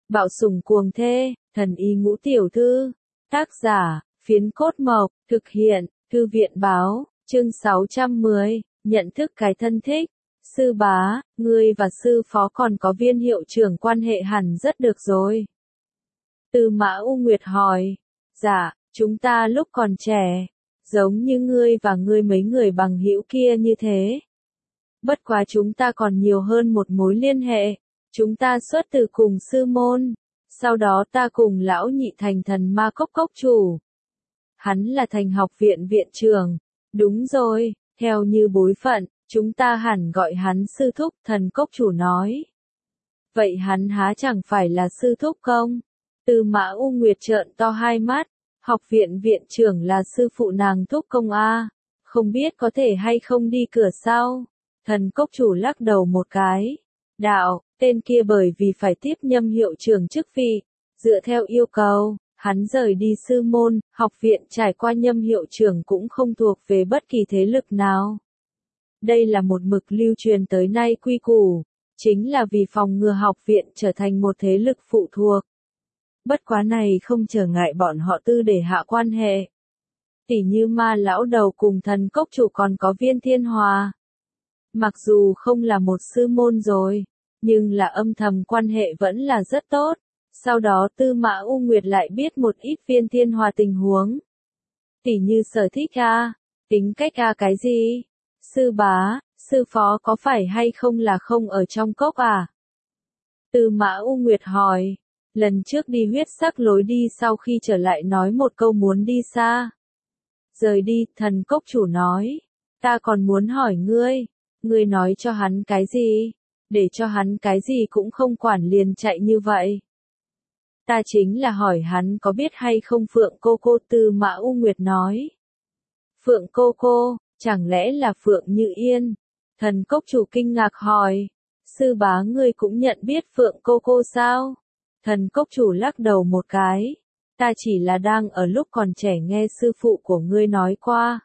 Bạo sủng cuồng thê, thần y ngũ tiểu thư. Tác giả, Phiến Cốt Mộc, thực hiện, Thư viện báo, chương 610, nhận thức cái thân thích. Sư bá, ngươi và sư phó còn có Viên hiệu trưởng quan hệ hẳn rất được rồi. Tư Mã U Nguyệt hỏi. Dạ, chúng ta lúc còn trẻ, giống như ngươi và ngươi mấy người bằng hữu kia như thế. Bất quá chúng ta còn nhiều hơn một mối liên hệ. Chúng ta xuất từ cùng sư môn. Sau đó ta cùng lão nhị thành thần ma cốc cốc chủ. Hắn là thành học viện viện trưởng. Đúng rồi, theo như bối phận, chúng ta hẳn gọi hắn sư thúc, thần cốc chủ nói. Vậy hắn há chẳng phải là sư thúc không? Tư Mã U Nguyệt trợn to hai mắt. Học viện viện trưởng là sư phụ nàng thúc công a, không biết có thể hay không đi cửa sau. Thần cốc chủ lắc đầu một cái. Đạo, tên kia bởi vì phải tiếp nhâm hiệu trưởng chức vị, dựa theo yêu cầu, hắn rời đi sư môn, học viện trải qua nhâm hiệu trưởng cũng không thuộc về bất kỳ thế lực nào. Đây là một mực lưu truyền tới nay quy củ, chính là vì phòng ngừa học viện trở thành một thế lực phụ thuộc. Bất quá này không trở ngại bọn họ tư để hạ quan hệ. Tỉ như Ma lão đầu cùng thần cốc chủ còn có Viên Thiên Hòa. Mặc dù không là một sư môn rồi, nhưng là âm thầm quan hệ vẫn là rất tốt. Sau đó Tư Mã U Nguyệt lại biết một ít Viên Thiên Hòa tình huống. Tỉ như sở thích a, tính cách a cái gì? Sư bá, sư phó có phải hay không là không ở trong cốc à? Tư Mã U Nguyệt hỏi. Lần trước đi huyết sắc lối đi sau khi trở lại nói một câu muốn đi xa. Rời đi, thần cốc chủ nói. Ta còn muốn hỏi ngươi nói cho hắn cái gì? Để cho hắn cái gì cũng không quản liền chạy như vậy. Ta chính là hỏi hắn có biết hay không Phượng cô cô. Tư Mã U Nguyệt nói. Phượng cô cô, chẳng lẽ là Phượng Như Yên? Thần cốc chủ kinh ngạc hỏi. Sư bá ngươi cũng nhận biết Phượng cô cô sao? Thần cốc chủ lắc đầu một cái. Ta chỉ là đang ở lúc còn trẻ nghe sư phụ của ngươi nói qua.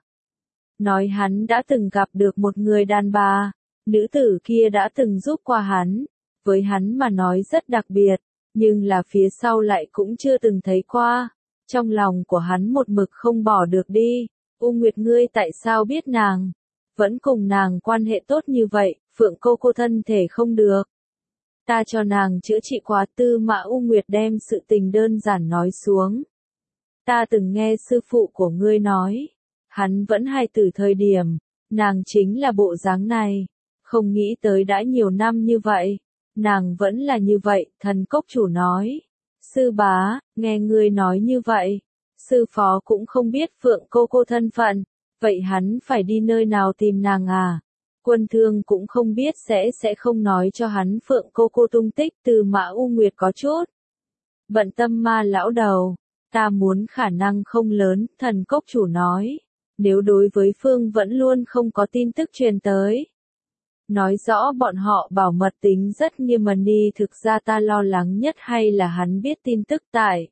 Nói hắn đã từng gặp được một người đàn bà. Nữ tử kia đã từng giúp qua hắn. Với hắn mà nói rất đặc biệt. Nhưng là phía sau lại cũng chưa từng thấy qua. Trong lòng của hắn một mực không bỏ được đi. U Nguyệt ngươi tại sao biết nàng? Vẫn cùng nàng quan hệ tốt như vậy. Phượng cô cô thân thể không được. Ta cho nàng chữa trị quá. Tư Mã U Nguyệt đem sự tình đơn giản nói xuống. Ta từng nghe sư phụ của ngươi nói. Hắn vẫn hài tử thời điểm. Nàng chính là bộ dáng này. Không nghĩ tới đã nhiều năm như vậy. Nàng vẫn là như vậy. Thần cốc chủ nói. Sư bá, nghe ngươi nói như vậy. Sư phó cũng không biết Phượng cô cô thân phận. Vậy hắn phải đi nơi nào tìm nàng à? Quân Thương cũng không biết sẽ không nói cho hắn Phượng cô cô tung tích. Tư Mã U Nguyệt có chút bận tâm. Ma lão đầu, ta muốn khả năng không lớn. Thần cốc chủ nói. Nếu đối với phương vẫn luôn không có tin tức truyền tới. Nói rõ bọn họ bảo mật tính rất nghiêm đi. Thực ra ta lo lắng nhất hay là hắn biết tin tức tại.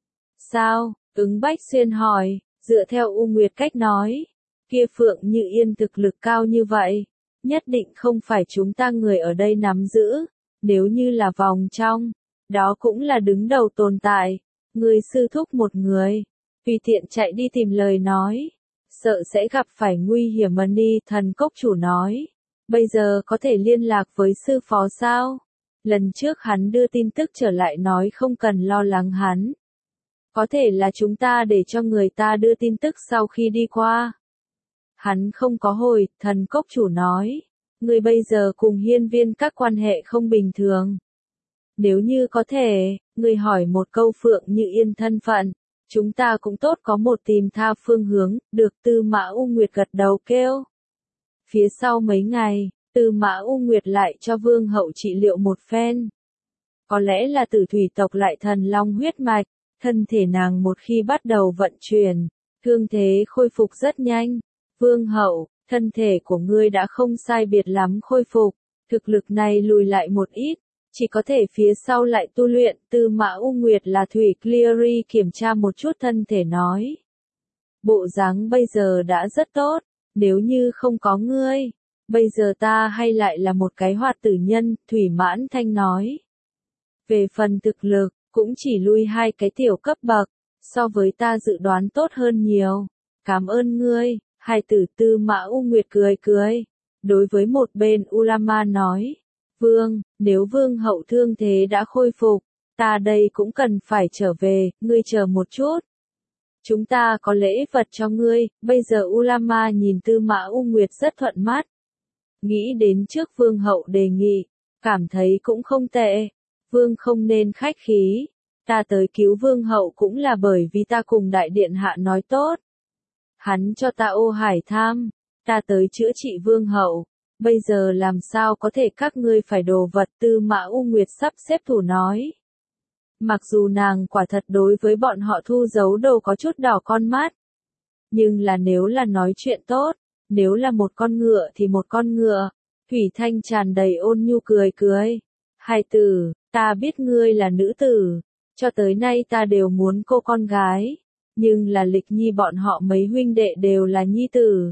Sao? Ứng Bách Xuyên hỏi. Dựa theo U Nguyệt cách nói. Kia Phượng Như Yên thực lực cao như vậy. Nhất định không phải chúng ta người ở đây nắm giữ. Nếu như là vòng trong. Đó cũng là đứng đầu tồn tại. Người sư thúc một người. Tùy tiện chạy đi tìm lời nói. Sợ sẽ gặp phải nguy hiểm đi. Thần cốc chủ nói. Bây giờ có thể liên lạc với sư phó sao? Lần trước hắn đưa tin tức trở lại nói không cần lo lắng hắn. Có thể là chúng ta để cho người ta đưa tin tức sau khi đi qua. Hắn không có hồi. Thần cốc chủ nói. Người bây giờ cùng hiên viên các quan hệ không bình thường. Nếu như có thể, người hỏi một câu Phượng Như Yên thân phận. Chúng ta cũng tốt có một tìm tha phương hướng. Được. Tư Mã U Nguyệt gật đầu kêu. Phía sau mấy ngày, Tư Mã U Nguyệt lại cho Vương hậu trị liệu một phen. Có lẽ là Tử thủy tộc lại thần long huyết mạch. Thân thể nàng một khi bắt đầu vận chuyển, thương thế khôi phục rất nhanh. Vương hậu, thân thể của ngươi đã không sai biệt lắm khôi phục. Thực lực này lùi lại một ít. Chỉ có thể phía sau lại tu luyện. Tư Mã U Nguyệt là Thủy Cleary kiểm tra một chút thân thể nói. Bộ dáng bây giờ đã rất tốt. Nếu như không có ngươi, bây giờ ta hay lại là một cái hoạt tử nhân. Thủy Mãn Thanh nói. Về phần thực lực, cũng chỉ lui 2 cái tiểu cấp bậc, so với ta dự đoán tốt hơn nhiều. Cảm ơn ngươi, hai tử Tư Mã U Nguyệt cười cười. Đối với một bên Ulama nói, Vương, nếu Vương hậu thương thế đã khôi phục, ta đây cũng cần phải trở về, ngươi chờ một chút. Chúng ta có lễ vật cho ngươi, bây giờ Ulama nhìn Tư Mã U Nguyệt rất thuận mắt. Nghĩ đến trước Vương hậu đề nghị, cảm thấy cũng không tệ. Vương không nên khách khí. Ta tới cứu Vương hậu cũng là bởi vì ta cùng đại điện hạ nói tốt. Hắn cho ta ô hải tham, ta tới chữa trị Vương hậu. Bây giờ làm sao có thể các ngươi phải đồ vật, Tư Mã U Nguyệt sắp xếp thủ nói. Mặc dù nàng quả thật đối với bọn họ thu giấu đồ có chút đỏ con mắt. Nhưng là nếu là nói chuyện tốt, nếu là một con ngựa thì một con ngựa. Thủy Thanh tràn đầy ôn nhu cười cười. Hai tử, ta biết ngươi là nữ tử. Cho tới nay ta đều muốn cô con gái. Nhưng là Lịch Nhi bọn họ mấy huynh đệ đều là nhi tử.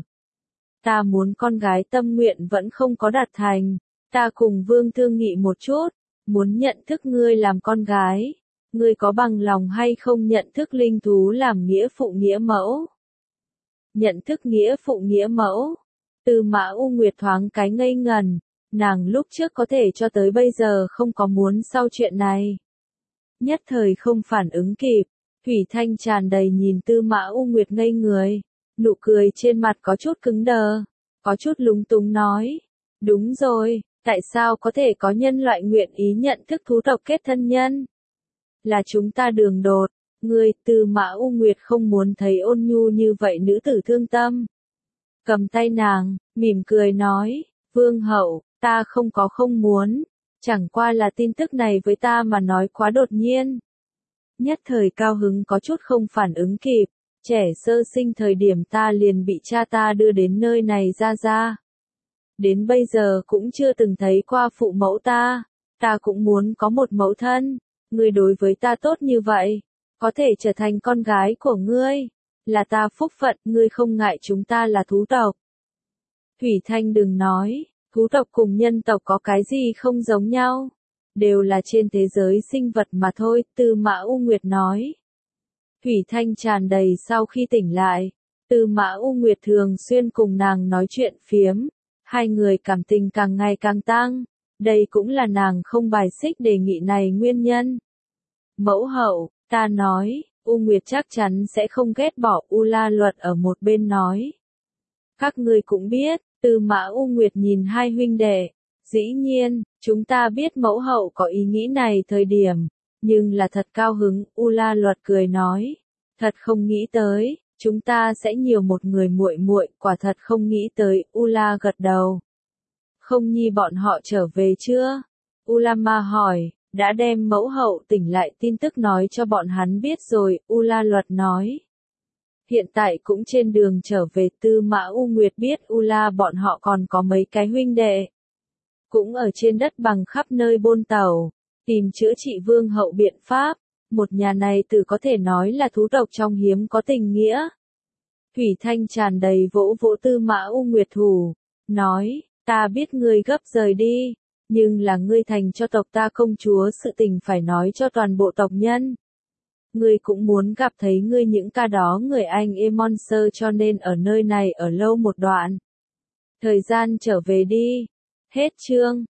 Ta muốn con gái tâm nguyện vẫn không có đạt thành. Ta cùng Vương thương nghị một chút. Muốn nhận thức ngươi làm con gái. Ngươi có bằng lòng hay không nhận thức linh thú làm nghĩa phụ nghĩa mẫu? Nhận thức nghĩa phụ nghĩa mẫu. Tư Mã U Nguyệt thoáng cái ngây ngần. Nàng lúc trước có thể cho tới bây giờ không có muốn sau chuyện này. Nhất thời không phản ứng kịp. Thủy Thanh tràn đầy nhìn Tư Mã U Nguyệt ngây người. Nụ cười trên mặt có chút cứng đờ. Có chút lúng túng nói. Đúng rồi, tại sao có thể có nhân loại nguyện ý nhận thức thú tộc kết thân nhân? Là chúng ta đường đột. Ngươi, Tư Mã U Nguyệt không muốn thấy ôn nhu như vậy nữ tử thương tâm. Cầm tay nàng, mỉm cười nói. Vương hậu, ta không muốn. Chẳng qua là tin tức này với ta mà nói quá đột nhiên. Nhất thời cao hứng có chút không phản ứng kịp. Trẻ sơ sinh thời điểm ta liền bị cha ta đưa đến nơi này ra. Đến bây giờ cũng chưa từng thấy qua phụ mẫu ta. Ta cũng muốn có một mẫu thân. Ngươi đối với ta tốt như vậy. Có thể trở thành con gái của ngươi. Là ta phúc phận, ngươi không ngại chúng ta là thú tộc. Thủy Thanh đừng nói, thú tộc cùng nhân tộc có cái gì không giống nhau. Đều là trên thế giới sinh vật mà thôi, Tư Mã U Nguyệt nói. Thủy Thanh tràn đầy sau khi tỉnh lại. Tư Mã U Nguyệt thường xuyên cùng nàng nói chuyện phiếm. Hai người cảm tình càng ngày càng tăng. Đây cũng là nàng không bài xích đề nghị này nguyên nhân. Mẫu hậu, ta nói, U Nguyệt chắc chắn sẽ không ghét bỏ. U La Luật ở một bên nói. Các ngươi cũng biết, Tư Mã U Nguyệt nhìn hai huynh đệ. Dĩ nhiên, chúng ta biết mẫu hậu có ý nghĩ này thời điểm. Nhưng là thật cao hứng, U La Luật cười nói. Thật không nghĩ tới, chúng ta sẽ nhiều một người muội muội, quả thật không nghĩ tới. U La gật đầu. Không nhi bọn họ trở về chưa? Ulama hỏi, đã đem mẫu hậu tỉnh lại tin tức nói cho bọn hắn biết rồi, U La Luật nói. Hiện tại cũng trên đường trở về. Tư Mã U Nguyệt biết U La bọn họ còn có mấy cái huynh đệ. Cũng ở trên đất bằng khắp nơi bôn tàu, tìm chữa trị Vương hậu biện pháp. Một nhà này từ có thể nói là thú tộc trong hiếm có tình nghĩa. Thủy Thanh tràn đầy vỗ vỗ Tư Mã U Nguyệt thủ, nói, ta biết ngươi gấp rời đi, nhưng là ngươi thành cho tộc ta công chúa sự tình phải nói cho toàn bộ tộc nhân. Ngươi cũng muốn gặp thấy ngươi những ca đó người anh Monster cho nên ở nơi này ở lâu một đoạn. Thời gian trở về đi. Hết chương.